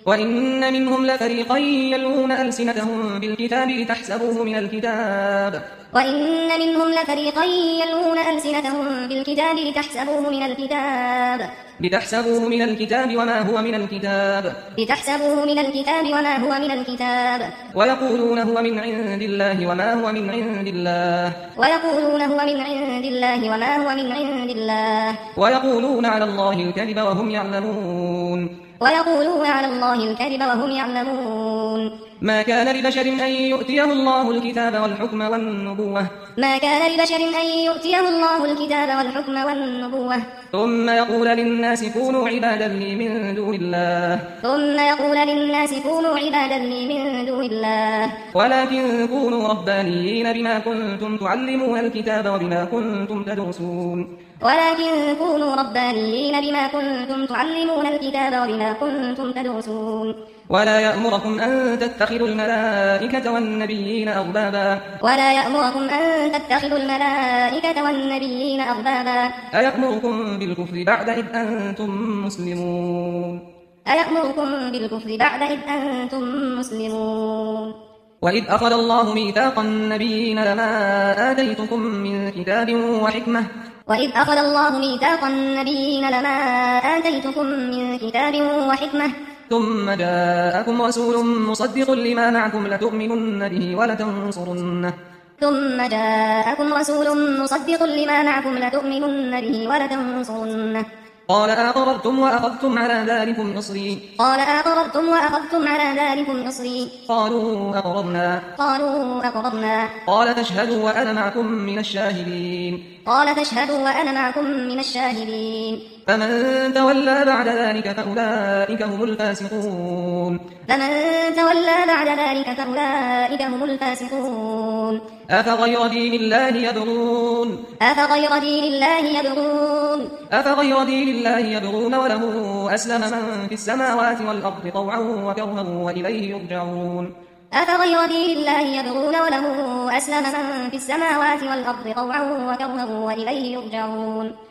وإن منهم لفريقا يلوون ألسنتهم بالكتاب لتحسبوه من الكتاب وإن منهم لفريقا يلوون ألسنتهم بالكتاب لتحسبوه من الكتاب وما هو من الكتاب ويقولون هو من عند الله وما هو من عند الله ويقولون على الله الكذب وهم يعلمون ما كان لبشر أن يؤتيه الله الكتاب والحكم والنبوة ثم يقول للناس كونوا عبادا لي من دون الله ولكن كونوا ربانيين بما كنتم تعلمون الكتاب وبما كنتم تدرسون ولا يأمركم أن تتخذوا الملائكة والنبيين أربابا أيأمركم بالكفر بعد إذ أنتم مسلمون وإذ أخذ الله ميثاق النبيين لما آتيتكم من كتاب وحكمة ثم جاءكم رسول مصدق لما معكم لتؤمنن به ولتنصرنه قال أقررتم وأخذتم على ذلكم إصري قالوا أقررنا قال فاشهدوا وأنا معكم من الشاهدين فمن تولى بعد ذلك فأولئك هم الفاسقون أفغير دين الله يبغون وله أسلم من في السماوات والأرض طوعا وكرها وإليه يرجعون